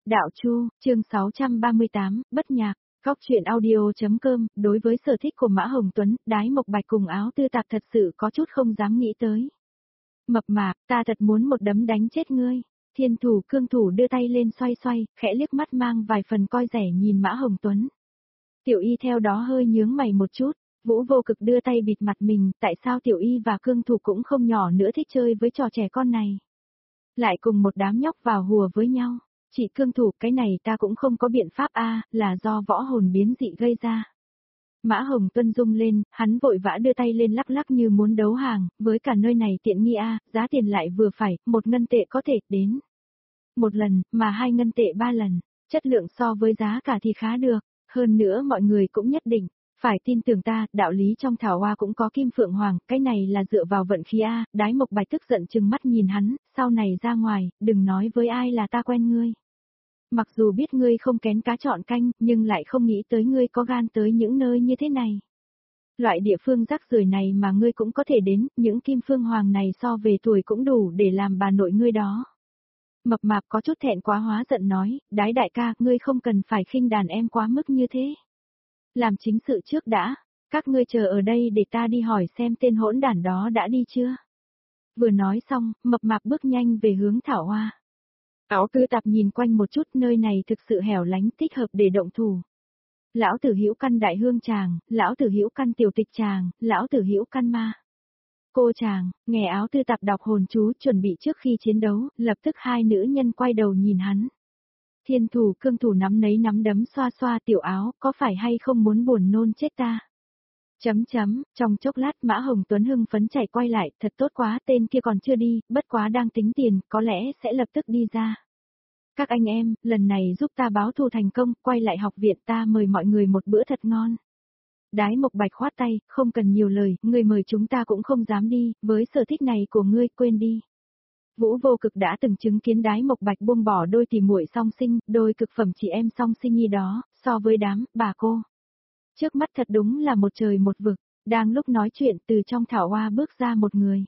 Đạo Chu, chương 638, bất nhạc, góc truyện audio.com, đối với sở thích của Mã Hồng Tuấn, đái mộc bạch cùng áo tư tạp thật sự có chút không dám nghĩ tới. Mập mạp, ta thật muốn một đấm đánh chết ngươi. Thiên thủ cương thủ đưa tay lên xoay xoay, khẽ liếc mắt mang vài phần coi rẻ nhìn Mã Hồng Tuấn. Tiểu Y theo đó hơi nhướng mày một chút, Vũ Vô Cực đưa tay bịt mặt mình, tại sao Tiểu Y và cương thủ cũng không nhỏ nữa thích chơi với trò trẻ con này. Lại cùng một đám nhóc vào hùa với nhau. Chị cương thủ, cái này ta cũng không có biện pháp là do võ hồn biến dị gây ra. Mã Hồng Tuân rung lên, hắn vội vã đưa tay lên lắc lắc như muốn đấu hàng, với cả nơi này tiện nghi giá tiền lại vừa phải, 1 ngân tệ có thể đến. 1 lần, mà 2 ngân tệ 3 lần, chất lượng so với giá cả thì khá được, hơn nữa mọi người cũng nhất định. Phải tin tưởng ta, đạo lý trong thảo hoa cũng có kim phượng hoàng, cái này là dựa vào vận khí đái mộc bạch tức giận chừng mắt nhìn hắn, sau này ra ngoài, đừng nói với ai là ta quen ngươi. Mặc dù biết ngươi không kén cá chọn canh, nhưng lại không nghĩ tới ngươi có gan tới những nơi như thế này. Loại địa phương rác rưởi này mà ngươi cũng có thể đến, những kim phương hoàng này so về tuổi cũng đủ để làm bà nội ngươi đó. Mập mạp có chút thẹn quá hóa giận nói, đái đại ca, ngươi không cần phải khinh đàn em quá mức như thế. Làm chính sự trước đã, các ngươi chờ ở đây để ta đi hỏi xem tên hỗn đản đó đã đi chưa. Vừa nói xong, mập mạp bước nhanh về hướng thảo hoa. Áo tư tạp nhìn quanh một chút, nơi này thực sự hẻo lánh, thích hợp để động thủ. Lão tử hữu căn đại hương chàng, lão tử hữu căn tiểu tịch chàng, lão tử hữu căn ma. Cô chàng, nghe áo tư tạp đọc hồn chú chuẩn bị trước khi chiến đấu, lập tức hai nữ nhân quay đầu nhìn hắn. Thiên thủ cương thủ nắm nấy nắm đấm xoa xoa tiểu áo, có phải hay không muốn buồn nôn chết ta? Trong chốc lát Mã Hồng Tuấn hưng phấn chạy quay lại, thật tốt quá, tên kia còn chưa đi, bất quá đang tính tiền, có lẽ sẽ lập tức đi ra. Các anh em, lần này giúp ta báo thù thành công, quay lại học viện ta mời mọi người một bữa thật ngon. Đái mộc bạch khoát tay, không cần nhiều lời, người mời chúng ta cũng không dám đi, với sở thích này của ngươi, quên đi. Vũ Vô Cực đã từng chứng kiến đái mộc bạch buông bỏ đôi tỷ muội song sinh, đôi cực phẩm chị em song sinh nhi đó, so với đám, bà cô. Trước mắt thật đúng là một trời một vực, đang lúc nói chuyện từ trong thảo hoa bước ra một người.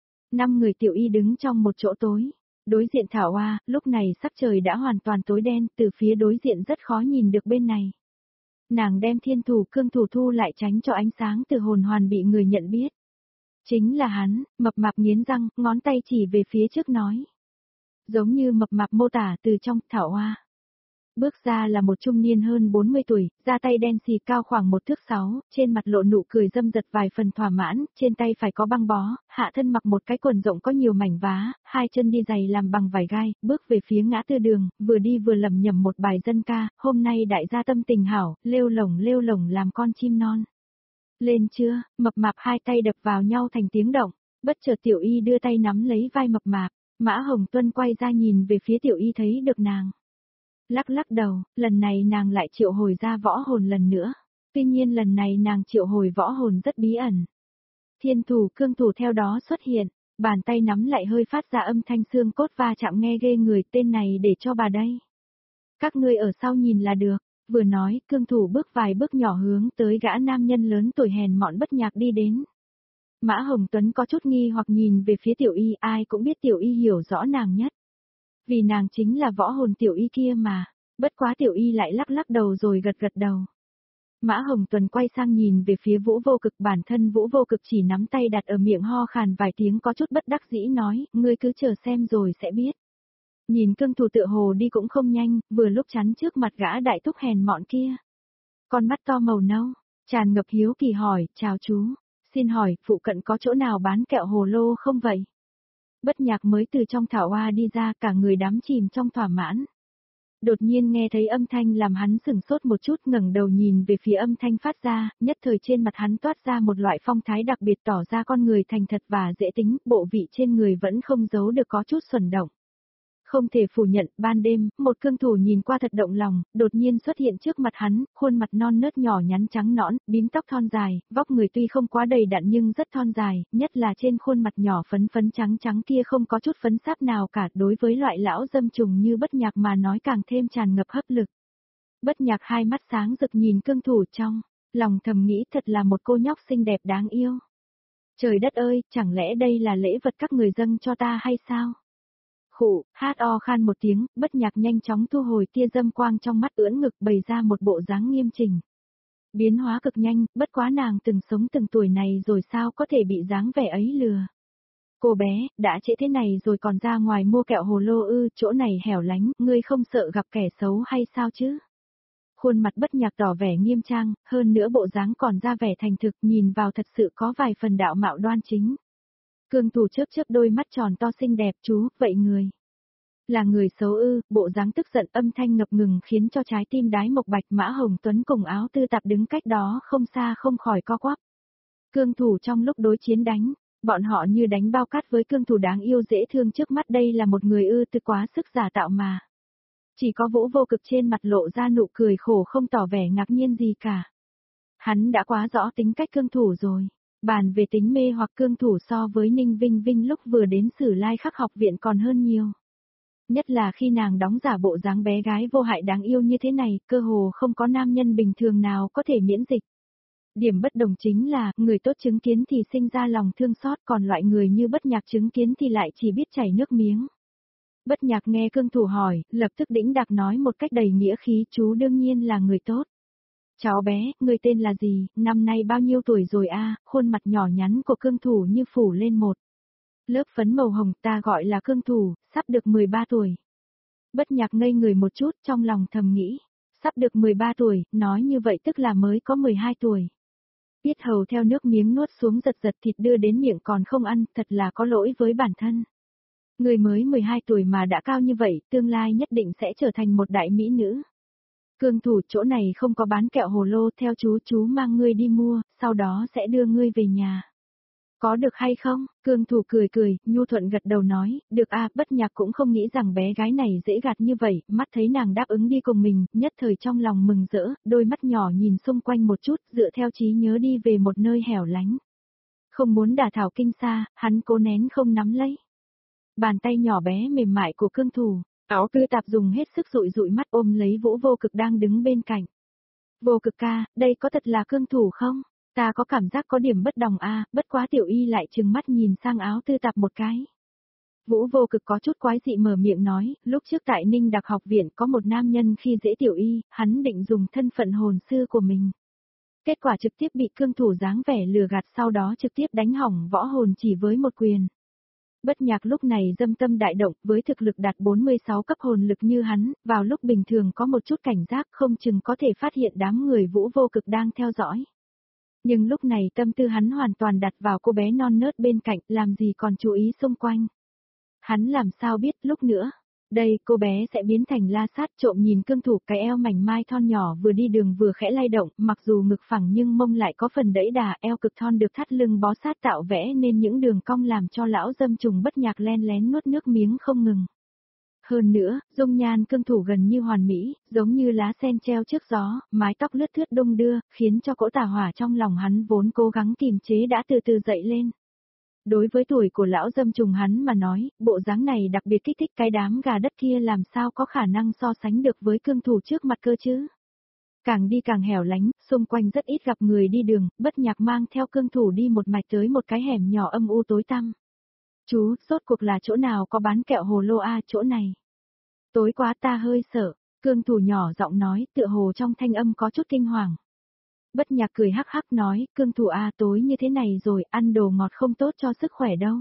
5 người Tiểu Y đứng trong một chỗ tối. Đối diện thảo hoa, lúc này sắc trời đã hoàn toàn tối đen, từ phía đối diện rất khó nhìn được bên này. Nàng đem thiên thủ cương thủ thu lại tránh cho ánh sáng từ hồn hoàn bị người nhận biết. Chính là hắn, mập mạp nghiến răng, ngón tay chỉ về phía trước nói. Giống như mập mạp mô tả từ trong thảo hoa. Bước ra là một trung niên hơn 40 tuổi, da tay đen xì cao khoảng 1 thước 6, trên mặt lộ nụ cười dâm dật vài phần thỏa mãn, trên tay phải có băng bó, hạ thân mặc một cái quần rộng có nhiều mảnh vá, 2 chân đi giày làm bằng vải gai, bước về phía ngã tư đường, vừa đi vừa lẩm nhẩm một bài dân ca, hôm nay đại gia tâm tình hảo, lêu lổng làm con chim non. Lên chưa, mập mạp 2 tay đập vào nhau thành tiếng động, bất chợt Tiểu Y đưa tay nắm lấy vai mập mạp, Mã Hồng Tuân quay ra nhìn về phía Tiểu Y thấy được nàng. Lắc lắc đầu, lần này nàng lại triệu hồi ra võ hồn lần nữa. Tuy nhiên lần này nàng triệu hồi võ hồn rất bí ẩn. Thiên thủ cương thủ theo đó xuất hiện, bàn tay nắm lại hơi phát ra âm thanh xương cốt va chạm nghe ghê người, tên này để cho bà đây. Các ngươi ở sau nhìn là được, vừa nói cương thủ bước vài bước nhỏ hướng tới gã nam nhân lớn tuổi hèn mọn bất nhạc đi đến. Mã Hồng Tuấn có chút nghi hoặc nhìn về phía Tiểu Y, ai cũng biết Tiểu Y hiểu rõ nàng nhất. Vì nàng chính là võ hồn Tiểu Y kia mà, bất quá Tiểu Y lại lắc lắc đầu rồi gật gật đầu. Mã Hồng Tuấn quay sang nhìn về phía Vũ Vô Cực, bản thân Vũ Vô Cực chỉ nắm tay đặt ở miệng ho khàn vài tiếng có chút bất đắc dĩ nói, ngươi cứ chờ xem rồi sẽ biết. Nhìn cương thủ tựa hồ đi cũng không nhanh, vừa lúc chắn trước mặt gã đại thúc hèn mọn kia. Con mắt to màu nâu, tràn ngập hiếu kỳ hỏi, chào chú, xin hỏi, phụ cận có chỗ nào bán kẹo hồ lô không vậy? Bất nhạc mới từ trong thảo hoa đi ra, cả người đắm chìm trong thỏa mãn. Đột nhiên nghe thấy âm thanh làm hắn sửng sốt một chút, ngẩng đầu nhìn về phía âm thanh phát ra, nhất thời trên mặt hắn toát ra một loại phong thái đặc biệt, tỏ ra con người thành thật và dễ tính, bộ vị trên người vẫn không giấu được có chút xuẩn động. Không thể phủ nhận, ban đêm, một cương thủ nhìn qua thật động lòng, đột nhiên xuất hiện trước mặt hắn, khuôn mặt non nớt nhỏ nhắn trắng nõn, bím tóc thon dài, vóc người tuy không quá đầy đặn nhưng rất thon dài, nhất là trên khuôn mặt nhỏ phấn phấn trắng trắng kia không có chút phấn sáp nào cả, đối với loại lão dâm trùng như bất nhạc mà nói càng thêm tràn ngập hấp lực. Bất nhạc hai mắt sáng rực nhìn cương thủ trong, lòng thầm nghĩ thật là một cô nhóc xinh đẹp đáng yêu. Trời đất ơi, chẳng lẽ đây là lễ vật các người dâng cho ta hay sao? Khụ, hát o khan một tiếng, Bất Nhạc nhanh chóng thu hồi tia dâm quang trong mắt ưỡn ngực bày ra một bộ dáng nghiêm chỉnh. Biến hóa cực nhanh, bất quá nàng từng sống từng tuổi này rồi sao có thể bị dáng vẻ ấy lừa. Cô bé, đã trễ thế này rồi còn ra ngoài mua kẹo hồ lô ư, chỗ này hẻo lánh, ngươi không sợ gặp kẻ xấu hay sao chứ? Khuôn mặt Bất Nhạc tỏ vẻ nghiêm trang, hơn nữa bộ dáng còn ra vẻ thành thực, nhìn vào thật sự có vài phần đạo mạo đoan chính. Cương Thủ chớp chớp đôi mắt tròn to xinh đẹp, chú, vậy người là người xấu ư? Bộ dáng tức giận âm thanh ngập ngừng khiến cho trái tim Đái Mộc Bạch Mã Hồng Tuấn cùng Áo Tư Tạp đứng cách đó không xa không khỏi co quắp. Cương Thủ trong lúc đối chiến đánh, bọn họ như đánh bao cát với Cương Thủ đáng yêu dễ thương trước mắt, đây là một người ư? Từ quá sức giả tạo mà. Chỉ có Vũ Vô Cực trên mặt lộ ra nụ cười khổ không tỏ vẻ ngạc nhiên gì cả. Hắn đã quá rõ tính cách Cương Thủ rồi. Bàn về tính mê hoặc Cương Thủ so với Ninh Vinh Vinh lúc vừa đến Sử Lai Khắc học viện còn hơn nhiều. Nhất là khi nàng đóng giả bộ dáng bé gái vô hại đáng yêu như thế này, cơ hồ không có nam nhân bình thường nào có thể miễn dịch. Điểm bất đồng chính là, người tốt chứng kiến thì sinh ra lòng thương xót, còn loại người như Bất Nhạc chứng kiến thì lại chỉ biết chảy nước miếng. Bất Nhạc nghe Cương Thủ hỏi, lập tức đĩnh đạc nói một cách đầy nghĩa khí, chú đương nhiên là người tốt. Cháu bé, người tên là gì, năm nay bao nhiêu tuổi rồi a? Khuôn mặt nhỏ nhắn của Cương Thủ như phủ lên một lớp phấn màu hồng, ta gọi là Cương Thủ, sắp được 13 tuổi. Bất Nhạc ngây người một chút, trong lòng thầm nghĩ, sắp được 13 tuổi, nói như vậy tức là mới có 12 tuổi. Yết hầu theo nước miếng nuốt xuống giật giật thịt đưa đến miệng còn không ăn, thật là có lỗi với bản thân. Người mới 12 tuổi mà đã cao như vậy, tương lai nhất định sẽ trở thành một đại mỹ nữ. Cương Thủ, chỗ này không có bán kẹo hồ lô, theo chú mang ngươi đi mua, sau đó sẽ đưa ngươi về nhà. Có được hay không? Cương Thủ cười cười, nhu thuận gật đầu nói, được a. Bất Nhạc cũng không nghĩ rằng bé gái này dễ gạt như vậy, mắt thấy nàng đáp ứng đi cùng mình, nhất thời trong lòng mừng rỡ, đôi mắt nhỏ nhìn xung quanh một chút, dựa theo trí nhớ đi về một nơi hẻo lánh. Không muốn đả thảo kinh xa, hắn cố nén không nắm lấy. Bàn tay nhỏ bé mềm mại của Cương Thủ, Áo Tư Tạp dùng hết sức dụi dụi mắt ôm lấy Vũ Vô Cực đang đứng bên cạnh. Vô Cực ca, đây có thật là Cương Thủ không? Ta có cảm giác có điểm bất đồng a, bất quá Tiểu Y lại trừng mắt nhìn sang Áo Tư Tạp một cái. Vũ Vô Cực có chút quái dị mở miệng nói, lúc trước tại Ninh Đặc học viện có một nam nhân khi dễ Tiểu Y, hắn định dùng thân phận hồn sư của mình. Kết quả trực tiếp bị Cương Thủ dáng vẻ lừa gạt, sau đó trực tiếp đánh hỏng võ hồn chỉ với một quyền. Bất Nhạc lúc này dâm tâm đại động, với thực lực đạt 46 cấp hồn lực như hắn, vào lúc bình thường có một chút cảnh giác không chừng có thể phát hiện đám người Vũ Vô Cực đang theo dõi. Nhưng lúc này tâm tư hắn hoàn toàn đặt vào cô bé non nớt bên cạnh, làm gì còn chú ý xung quanh. Hắn làm sao biết lúc nữa, đây cô bé sẽ biến thành la sát, trộm nhìn Cương Thủ, cái eo mảnh mai thon nhỏ vừa đi đường vừa khẽ lay động, mặc dù ngực phẳng nhưng mông lại có phần đẫy đà, eo cực thon được thắt lưng bó sát tạo vẽ nên những đường cong làm cho lão dâm trùng Bất Nhạc len lén nuốt nước miếng không ngừng. Hơn nữa, dung nhan Cương Thủ gần như hoàn mỹ, giống như lá sen treo trước gió, mái tóc lướt thướt đung đưa, khiến cho cỗ tà hỏa trong lòng hắn vốn cố gắng kìm chế đã từ từ dậy lên. Đối với tuổi của lão dâm trùng hắn mà nói, bộ dáng này đặc biệt kích thích, cái đám gà đất kia làm sao có khả năng so sánh được với Cương Thủ trước mặt cơ chứ. Càng đi càng hẻo lánh, xung quanh rất ít gặp người đi đường, Bất Nhạc mang theo Cương Thủ đi một mạch tới một cái hẻm nhỏ âm u tối tăm. Chú, rốt cuộc là chỗ nào có bán kẹo hồ lô a? Chỗ này. Tối quá ta hơi sợ, Cương Thủ nhỏ giọng nói, tựa hồ trong thanh âm có chút kinh hoàng. Bất Nhạc cười hắc hắc nói, Cương Thủ a, tối như thế này rồi, ăn đồ ngọt không tốt cho sức khỏe đâu.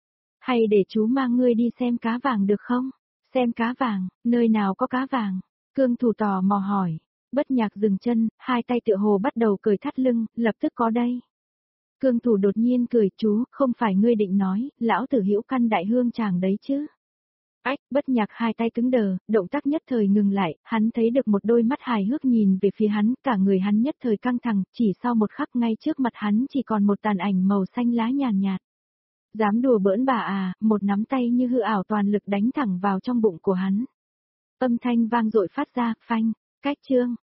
Hay để chú mang ngươi đi xem cá vàng được không? Xem cá vàng, nơi nào có cá vàng? Cương Thủ tò mò hỏi. Bất Nhạc dừng chân, hai tay tựa hồ bắt đầu cởi thắt lưng, lập tức có đây. Cương Thủ đột nhiên cười, chú, không phải ngươi định nói, lão tử hữu căn đại hương chàng đấy chứ? Ách, Bất Nhạc hai tay cứng đờ, động tác nhất thời ngừng lại, hắn thấy được một đôi mắt hài hước nhìn về phía hắn, cả người hắn nhất thời căng thẳng, chỉ sau một khắc ngay trước mặt hắn chỉ còn một tàn ảnh màu xanh lá nhàn nhạt. Dám đùa bỡn bà à, một nắm tay như hư ảo toàn lực đánh thẳng vào trong bụng của hắn. Âm thanh vang dội phát ra, phanh, cách chương.